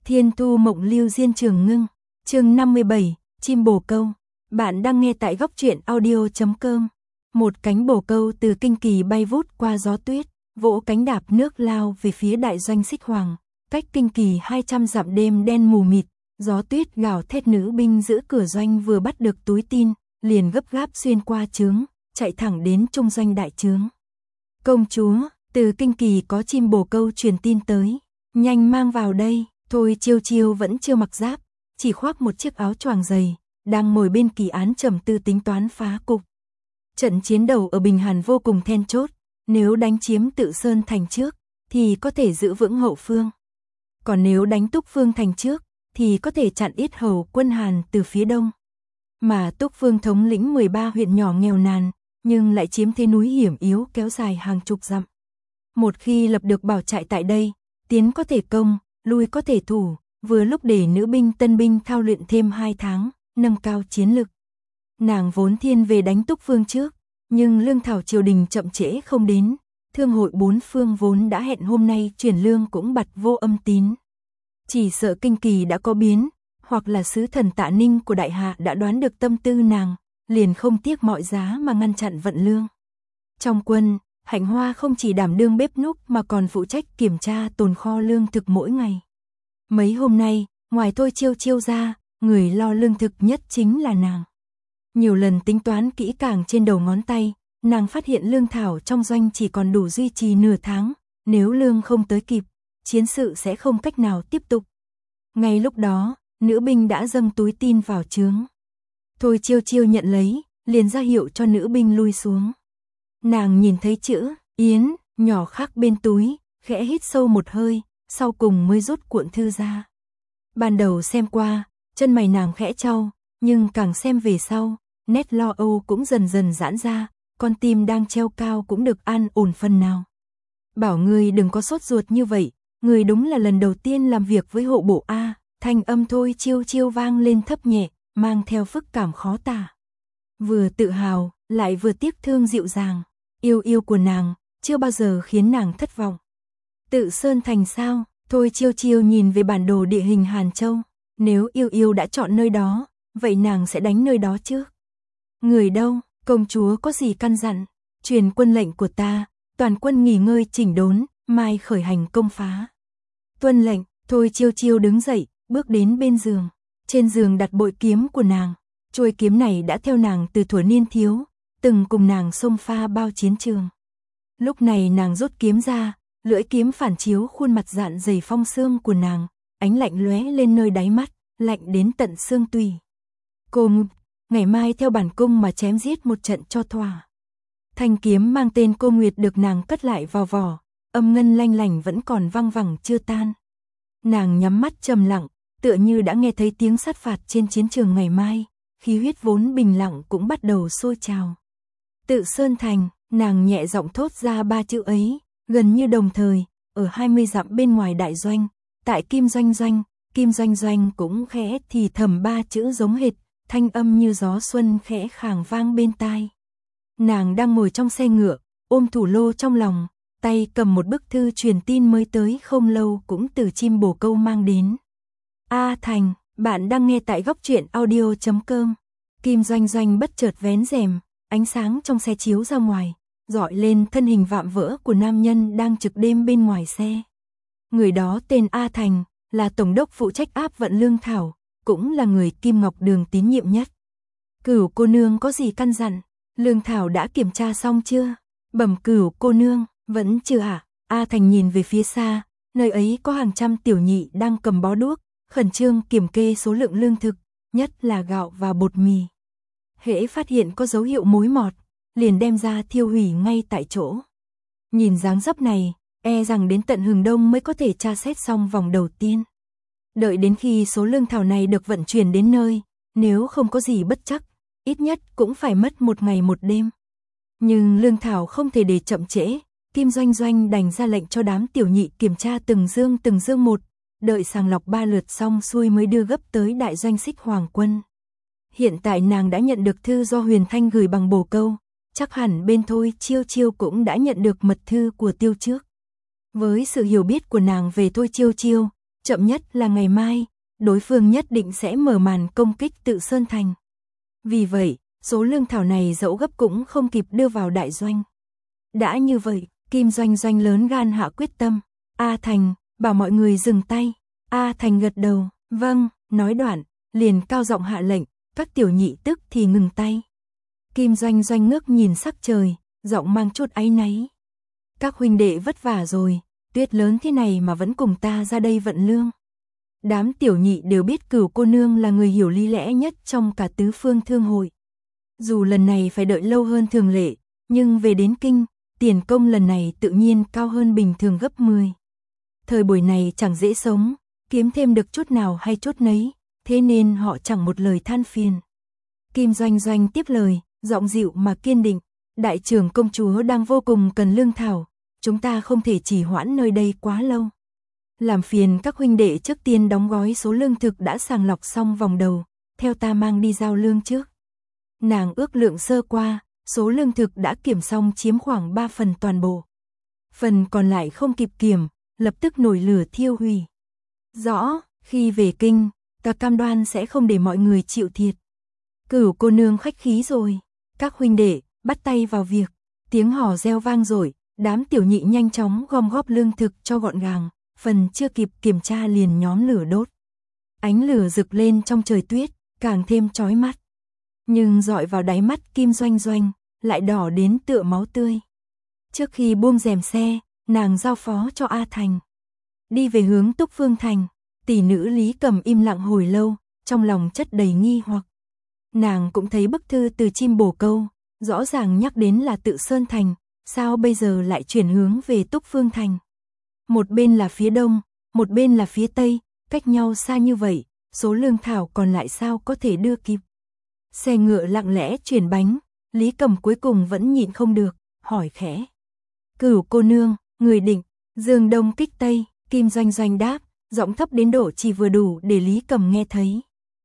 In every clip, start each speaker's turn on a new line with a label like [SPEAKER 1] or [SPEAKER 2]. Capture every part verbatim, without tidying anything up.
[SPEAKER 1] Thiên Thu Mộng Lưu Diên Trường Ngưng, chương năm mươi bảy, chim bồ câu. Bạn đang nghe tại góc truyện audio chấm com. Một cánh bồ câu từ Kinh Kỳ bay vút qua gió tuyết, vỗ cánh đạp nước lao về phía đại doanh Xích Hoàng. Cách Kinh Kỳ hai trăm dặm đêm đen mù mịt, gió tuyết gào thét, nữ binh giữ cửa doanh vừa bắt được túi tin, liền gấp gáp xuyên qua trướng, chạy thẳng đến trung doanh đại trướng. Công chúa, từ Kinh Kỳ có chim bồ câu truyền tin tới, nhanh mang vào đây. Thôi Chiêu Chiêu vẫn chưa mặc giáp, chỉ khoác một chiếc áo choàng dày, đang ngồi bên kỳ án trầm tư tính toán phá cục. Trận chiến đầu ở Bình Hàn vô cùng then chốt, nếu đánh chiếm Tự Sơn thành trước, thì có thể giữ vững hậu phương. Còn nếu đánh Túc Phương thành trước, thì có thể chặn Yết Hầu quân Hàn từ phía đông. Mà Túc Phương thống lĩnh mười ba huyện nhỏ nghèo nàn, nhưng lại chiếm thế núi hiểm yếu kéo dài hàng chục dặm. Một khi lập được bảo trại tại đây, tiến có thể công, lui có thể thủ, vừa lúc để nữ binh tân binh thao luyện thêm hai tháng, nâng cao chiến lực. Nàng vốn thiên về đánh Túc Phương trước, nhưng lương thảo triều đình chậm trễ không đến, thương hội bốn phương vốn đã hẹn hôm nay chuyển lương cũng bặt vô âm tín. Chỉ sợ Kinh Kỳ đã có biến, hoặc là sứ thần Tạ Ninh của đại hạ đã đoán được tâm tư nàng, liền không tiếc mọi giá mà ngăn chặn vận lương. Trong quân, Hạnh Hoa không chỉ đảm đương bếp núc mà còn phụ trách kiểm tra tồn kho lương thực mỗi ngày. Mấy hôm nay, ngoài Thôi Chiêu Chiêu ra, người lo lương thực nhất chính là nàng. Nhiều lần tính toán kỹ càng trên đầu ngón tay, nàng phát hiện lương thảo trong doanh chỉ còn đủ duy trì nửa tháng, nếu lương không tới kịp, chiến sự sẽ không cách nào tiếp tục. Ngay lúc đó, nữ binh đã dâng túi tin vào trướng. Thôi Chiêu Chiêu nhận lấy, liền ra hiệu cho nữ binh lui xuống. Nàng nhìn thấy chữ Yến nhỏ khắc bên túi, khẽ hít sâu một hơi, sau cùng mới rút cuộn thư ra. Ban đầu xem qua, chân mày nàng khẽ chau, nhưng càng xem về sau, nét lo âu cũng dần dần giãn ra, con tim đang treo cao cũng được an ổn phần nào. Bảo ngươi đừng có sốt ruột như vậy, người đúng là lần đầu tiên làm việc với hộ bộ A. Thanh âm Thôi Chiêu Chiêu vang lên thấp nhẹ, mang theo phức cảm khó tả. Vừa tự hào, lại vừa tiếc thương dịu dàng. Yêu yêu của nàng, chưa bao giờ khiến nàng thất vọng. Tự Sơn thành sao? Thôi Chiêu Chiêu nhìn về bản đồ địa hình Hàn Châu. Nếu yêu yêu đã chọn nơi đó, vậy nàng sẽ đánh nơi đó chứ? Người đâu? Công chúa có gì căn dặn? Truyền quân lệnh của ta, toàn quân nghỉ ngơi chỉnh đốn, mai khởi hành công phá. Tuân lệnh. Thôi Chiêu Chiêu đứng dậy, bước đến bên giường. Trên giường đặt bội kiếm của nàng. Chuôi kiếm này đã theo nàng từ thuở niên thiếu, từng cùng nàng xông pha bao chiến trường. Lúc này nàng rút kiếm ra, lưỡi kiếm phản chiếu khuôn mặt dạn dày phong xương của nàng, ánh lạnh lóe lên nơi đáy mắt, lạnh đến tận xương tủy. Cô ngày mai theo bản cung mà chém giết một trận cho thỏa. Thanh kiếm mang tên Cô Nguyệt được nàng cất lại vào vỏ, âm ngân lanh lảnh vẫn còn văng vẳng chưa tan. Nàng nhắm mắt trầm lặng, tựa như đã nghe thấy tiếng sát phạt trên chiến trường ngày mai, khí huyết vốn bình lặng cũng bắt đầu sôi trào. Tự Sơn thành, nàng nhẹ giọng thốt ra ba chữ ấy, gần như đồng thời, ở hai mươi dặm bên ngoài đại doanh, tại Kim Doanh Doanh, Kim Doanh Doanh cũng khẽ thì thầm ba chữ giống hệt, thanh âm như gió xuân khẽ khàng vang bên tai. Nàng đang ngồi trong xe ngựa, ôm thủ lô trong lòng, tay cầm một bức thư truyền tin mới tới không lâu cũng từ chim bồ câu mang đến. A Thành, bạn đang nghe tại góc truyện audio chấm com. Kim Doanh Doanh bất chợt vén rèm, ánh sáng trong xe chiếu ra ngoài, rọi lên thân hình vạm vỡ của nam nhân đang trực đêm bên ngoài xe. Người đó tên A Thành, là tổng đốc phụ trách áp vận lương thảo, cũng là người Kim Ngọc Đường tín nhiệm nhất. Cửu cô nương có gì căn dặn? Lương thảo đã kiểm tra xong chưa? Bẩm Cửu cô nương, vẫn chưa ạ. À? A Thành nhìn về phía xa, nơi ấy có hàng trăm tiểu nhị đang cầm bó đuốc, khẩn trương kiểm kê số lượng lương thực, nhất là gạo và bột mì. Hễ phát hiện có dấu hiệu mối mọt, liền đem ra thiêu hủy ngay tại chỗ. Nhìn dáng dấp này, e rằng đến tận hừng đông mới có thể tra xét xong vòng đầu tiên. Đợi đến khi số lương thảo này được vận chuyển đến nơi, nếu không có gì bất trắc, ít nhất cũng phải mất một ngày một đêm. Nhưng lương thảo không thể để chậm trễ, Kim Doanh Doanh đành ra lệnh cho đám tiểu nhị kiểm tra từng dương từng dương một, đợi sàng lọc ba lượt xong xuôi mới đưa gấp tới đại doanh Xích Hoàng quân. Hiện tại nàng đã nhận được thư do Huyền Thanh gửi bằng bồ câu, chắc hẳn bên Thôi Chiêu Chiêu cũng đã nhận được mật thư của Tiêu trước. Với sự hiểu biết của nàng về Thôi Chiêu Chiêu, chậm nhất là ngày mai, đối phương nhất định sẽ mở màn công kích Tự Sơn Thành. Vì vậy, số lương thảo này dẫu gấp cũng không kịp đưa vào đại doanh. Đã như vậy, Kim Doanh Doanh lớn gan hạ quyết tâm. A Thành, bảo mọi người dừng tay. A Thành gật đầu, vâng, nói đoạn, liền cao giọng hạ lệnh, các tiểu nhị tức thì ngừng tay. Kim Doanh Doanh ngước nhìn sắc trời, giọng mang chút áy náy. Các huynh đệ vất vả rồi, tuyết lớn thế này mà vẫn cùng ta ra đây vận lương. Đám tiểu nhị đều biết Cửu cô nương là người hiểu lý lẽ nhất trong cả tứ phương thương hội. Dù lần này phải đợi lâu hơn thường lệ, nhưng về đến kinh, tiền công lần này tự nhiên cao hơn bình thường gấp mười. Thời buổi này chẳng dễ sống, kiếm thêm được chút nào hay chút nấy, thế nên họ chẳng một lời than phiền. Kim Doanh Doanh tiếp lời, giọng dịu mà kiên định, đại trưởng công chúa đang vô cùng cần lương thảo, chúng ta không thể trì hoãn nơi đây quá lâu. Làm phiền các huynh đệ trước tiên đóng gói số lương thực đã sàng lọc xong vòng đầu, theo ta mang đi giao lương trước. Nàng ước lượng sơ qua, số lương thực đã kiểm xong chiếm khoảng ba phần toàn bộ. Phần còn lại không kịp kiểm, lập tức nổi lửa thiêu hủy. Rõ, khi về kinh, ta cam đoan sẽ không để mọi người chịu thiệt. Cửu cô nương khách khí rồi, các huynh đệ, bắt tay vào việc. Tiếng hò reo vang rồi, đám tiểu nhị nhanh chóng gom góp lương thực cho gọn gàng, phần chưa kịp kiểm tra liền nhóm lửa đốt. Ánh lửa rực lên trong trời tuyết, càng thêm chói mắt. Nhưng dọi vào đáy mắt Kim Doanh Doanh, lại đỏ đến tựa máu tươi. Trước khi buông rèm xe, nàng giao phó cho A Thành. Đi về hướng Túc Phương Thành, tỷ nữ Lý Cầm im lặng hồi lâu, trong lòng chất đầy nghi hoặc. Nàng cũng thấy bức thư từ Chim Bồ Câu, rõ ràng nhắc đến là Tự Sơn Thành, sao bây giờ lại chuyển hướng về Túc Phương Thành. Một bên là phía đông, một bên là phía tây, cách nhau xa như vậy, số lương thảo còn lại sao có thể đưa kịp. Xe ngựa lặng lẽ chuyển bánh, Lý Cầm cuối cùng vẫn nhịn không được, hỏi khẽ. Cửu cô nương, người định, dương đông kích tây, Kim Doanh Doanh đáp, giọng thấp đến độ chỉ vừa đủ để Lý Cầm nghe thấy.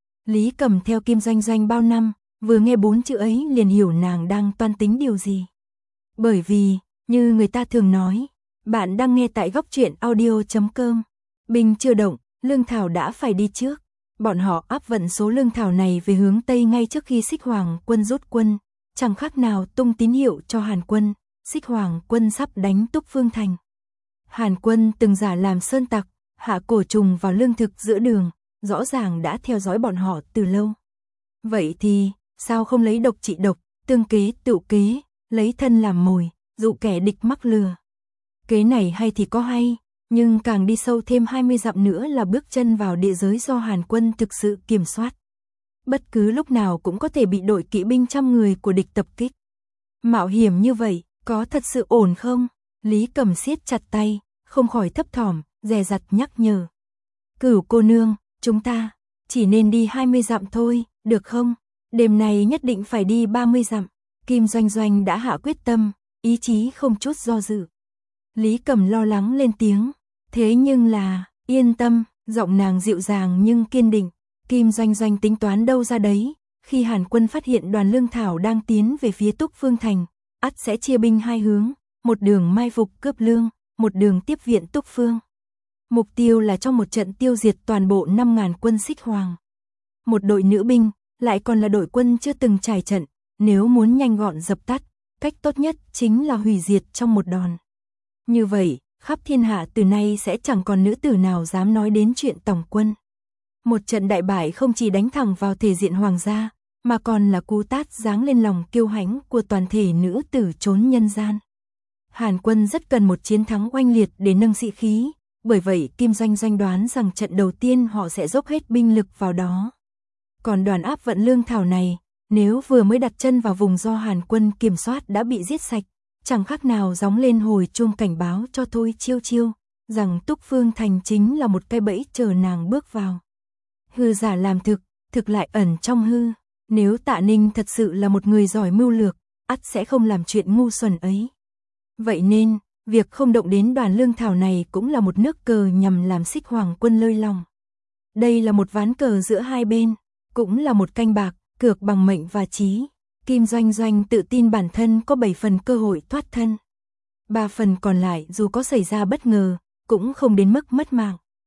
[SPEAKER 1] Lý Cầm theo Kim Doanh Doanh bao năm, vừa nghe bốn chữ ấy liền hiểu nàng đang toan tính điều gì. Bởi vì, như người ta thường nói, bạn đang nghe tại góc truyện audio chấm com. Binh chưa động, lương thảo đã phải đi trước. Bọn họ áp vận số lương thảo này về hướng Tây ngay trước khi Xích Hoàng quân rút quân, chẳng khác nào tung tín hiệu cho Hàn quân, Xích Hoàng quân sắp đánh Túc Phương Thành. Hàn quân từng giả làm sơn tặc, hạ cổ trùng vào lương thực giữa đường, rõ ràng đã theo dõi bọn họ từ lâu. Vậy thì, sao không lấy độc trị độc, tương kế tựu kế, lấy thân làm mồi, dụ kẻ địch mắc lừa. Kế này hay thì có hay, nhưng càng đi sâu thêm hai mươi dặm nữa là bước chân vào địa giới do Hàn quân thực sự kiểm soát. Bất cứ lúc nào cũng có thể bị đội kỵ binh trăm người của địch tập kích. Mạo hiểm như vậy, có thật sự ổn không? Lý Cầm siết chặt tay, không khỏi thấp thỏm, dè dặt nhắc nhở. Cửu cô nương, chúng ta chỉ nên đi hai mươi dặm thôi, được không? Đêm này nhất định phải đi ba mươi dặm. Kim Doanh Doanh đã hạ quyết tâm, ý chí không chút do dự. Lý Cầm lo lắng lên tiếng, thế nhưng là, yên tâm, giọng nàng dịu dàng nhưng kiên định. Kim Doanh Doanh tính toán đâu ra đấy, khi Hàn quân phát hiện đoàn lương thảo đang tiến về phía Túc Phương Thành, ắt sẽ chia binh hai hướng, một đường mai phục cướp lương, một đường tiếp viện Túc Phương. Mục tiêu là trong một trận tiêu diệt toàn bộ năm ngàn quân Xích Hoàng. Một đội nữ binh, lại còn là đội quân chưa từng trải trận, nếu muốn nhanh gọn dập tắt, cách tốt nhất chính là hủy diệt trong một đòn. Như vậy, khắp thiên hạ từ nay sẽ chẳng còn nữ tử nào dám nói đến chuyện tổng quân. Một trận đại bại không chỉ đánh thẳng vào thể diện hoàng gia, mà còn là cú tát giáng lên lòng kiêu hãnh của toàn thể nữ tử trốn nhân gian. Hàn quân rất cần một chiến thắng oanh liệt để nâng sĩ khí, bởi vậy Kim Doanh Doanh đoán rằng trận đầu tiên họ sẽ dốc hết binh lực vào đó. Còn đoàn áp vận lương thảo này, nếu vừa mới đặt chân vào vùng do Hàn quân kiểm soát đã bị giết sạch, chẳng khác nào gióng lên hồi chuông cảnh báo cho Thôi Chiêu Chiêu, rằng Túc Phương Thành chính là một cái bẫy chờ nàng bước vào. Hư giả làm thực, thực lại ẩn trong hư. Nếu Tạ Ninh thật sự là một người giỏi mưu lược, ắt sẽ không làm chuyện ngu xuẩn ấy. Vậy nên, việc không động đến đoàn lương thảo này cũng là một nước cờ nhằm làm Xích Hoàng quân lơi lòng. Đây là một ván cờ giữa hai bên, cũng là một canh bạc, cược bằng mệnh và trí. Kim Doanh Doanh tự tin bản thân có bảy phần cơ hội thoát thân. Ba phần còn lại dù có xảy ra bất ngờ, cũng không đến mức mất mạng.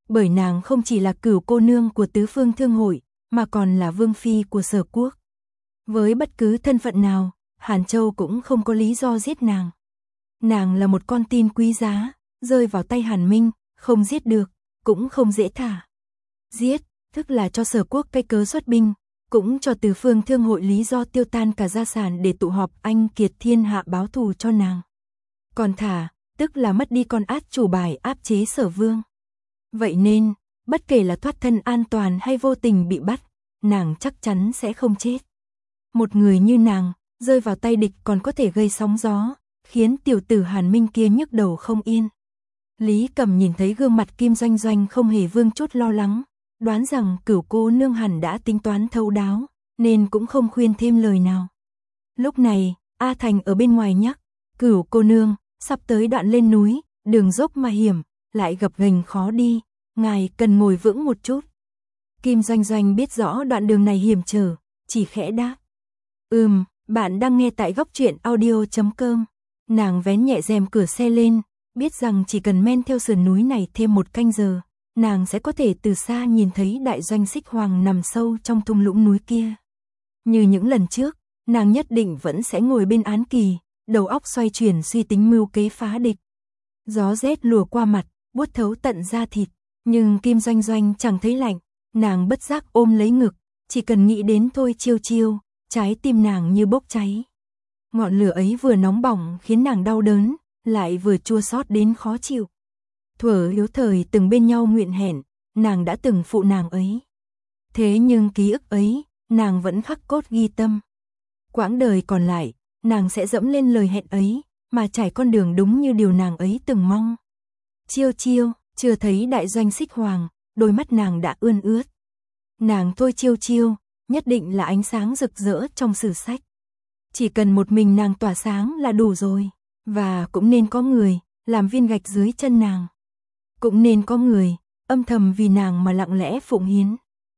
[SPEAKER 1] Bởi nàng không chỉ là cửu cô nương của tứ phương thương hội, mà còn là vương phi của Sở quốc. Với bất cứ thân phận nào, Hàn Châu cũng không có lý do giết nàng. Nàng là một con tin quý giá, rơi vào tay Hàn Minh, không giết được, cũng không dễ thả. Giết, tức là cho Sở quốc cái cớ xuất binh, cũng cho tứ phương thương hội lý do tiêu tan cả gia sản để tụ họp anh kiệt thiên hạ báo thù cho nàng. Còn thả, tức là mất đi con át chủ bài áp chế Sở vương. Vậy nên, bất kể là thoát thân an toàn hay vô tình bị bắt, nàng chắc chắn sẽ không chết. Một người như nàng, rơi vào tay địch còn có thể gây sóng gió, khiến tiểu tử Hàn Minh kia nhức đầu không yên. Lý Cầm nhìn thấy gương mặt Kim Doanh Doanh không hề vương chút lo lắng, đoán rằng cửu cô nương hẳn đã tính toán thấu đáo, nên cũng không khuyên thêm lời nào. Lúc này, A Thành ở bên ngoài nhắc, cửu cô nương, sắp tới đoạn lên núi, đường dốc mà hiểm, lại gập ghềnh khó đi, ngài cần ngồi vững một chút. Kim Doanh Doanh biết rõ đoạn đường này hiểm trở, chỉ khẽ đáp. Ừm, bạn đang nghe tại góc truyện audio chấm com. Nàng vén nhẹ rèm cửa xe lên, biết rằng chỉ cần men theo sườn núi này thêm một canh giờ, nàng sẽ có thể từ xa nhìn thấy đại doanh Xích Hoàng nằm sâu trong thung lũng núi kia. Như những lần trước, nàng nhất định vẫn sẽ ngồi bên án kỳ, đầu óc xoay chuyển suy tính mưu kế phá địch. Gió rét lùa qua mặt, buốt thấu tận da thịt, nhưng Kim Doanh Doanh chẳng thấy lạnh, nàng bất giác ôm lấy ngực, chỉ cần nghĩ đến Thôi Chiêu Chiêu, trái tim nàng như bốc cháy. Ngọn lửa ấy vừa nóng bỏng khiến nàng đau đớn, lại vừa chua xót đến khó chịu. Thuở yếu thời từng bên nhau nguyện hẹn, nàng đã từng phụ nàng ấy. Thế nhưng ký ức ấy, nàng vẫn khắc cốt ghi tâm. Quãng đời còn lại, nàng sẽ dẫm lên lời hẹn ấy, mà trải con đường đúng như điều nàng ấy từng mong. Chiêu Chiêu, chưa thấy đại doanh Xích Hoàng, đôi mắt nàng đã ươn ướt. Nàng Thôi Chiêu Chiêu, nhất định là ánh sáng rực rỡ trong sử sách. Chỉ cần một mình nàng tỏa sáng là đủ rồi, và cũng nên có người làm viên gạch dưới chân nàng. Cũng nên có người âm thầm vì nàng mà lặng lẽ phụng hiến.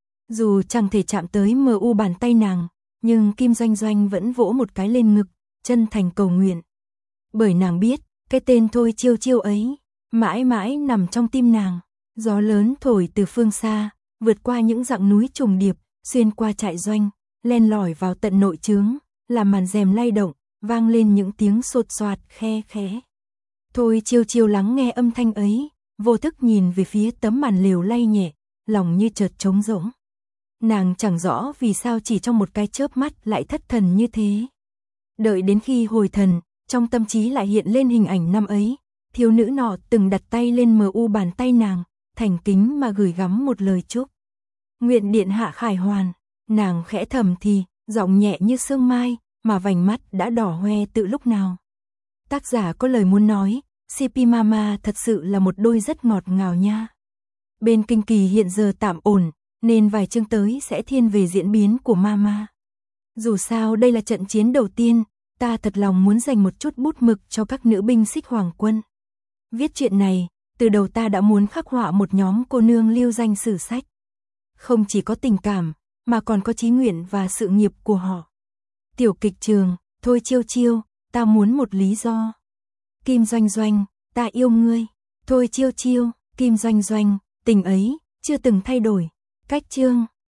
[SPEAKER 1] Dù chẳng thể chạm tới mờ u bàn tay nàng, nhưng Kim Doanh Doanh vẫn vỗ một cái lên ngực, chân thành cầu nguyện. Bởi nàng biết, cái tên Thôi Chiêu Chiêu ấy, mãi mãi nằm trong tim nàng. Gió lớn thổi từ phương xa, vượt qua những dặng núi trùng điệp, xuyên qua trại doanh, len lỏi vào tận nội trướng, làm màn rèm lay động, vang lên những tiếng sột soạt khe khẽ. Thôi Chiêu Chiêu lắng nghe âm thanh ấy, vô thức nhìn về phía tấm màn lều lay nhẹ, lòng như chợt trống rỗng. Nàng chẳng rõ vì sao chỉ trong một cái chớp mắt lại thất thần như thế. Đợi đến khi hồi thần, trong tâm trí lại hiện lên hình ảnh năm ấy, thiếu nữ nọ từng đặt tay lên mờ u bàn tay nàng, thành kính mà gửi gắm một lời chúc. Nguyện điện hạ khải hoàn, nàng khẽ thầm thì, giọng nhẹ như sương mai, mà vành mắt đã đỏ hoe từ lúc nào. Tác giả có lời muốn nói, xê pê Mama thật sự là một đôi rất ngọt ngào nha. Bên kinh kỳ hiện giờ tạm ổn, nên vài chương tới sẽ thiên về diễn biến của Mama. Dù sao đây là trận chiến đầu tiên, ta thật lòng muốn dành một chút bút mực cho các nữ binh Xích Hoàng quân. Viết chuyện này, từ đầu ta đã muốn khắc họa một nhóm cô nương lưu danh sử sách. Không chỉ có tình cảm, mà còn có chí nguyện và sự nghiệp của họ. Tiểu kịch trường, Thôi Chiêu Chiêu, ta muốn một lý do. Kim Doanh Doanh, ta yêu ngươi. Thôi Chiêu Chiêu, Kim Doanh Doanh, tình ấy chưa từng thay đổi. Cách chương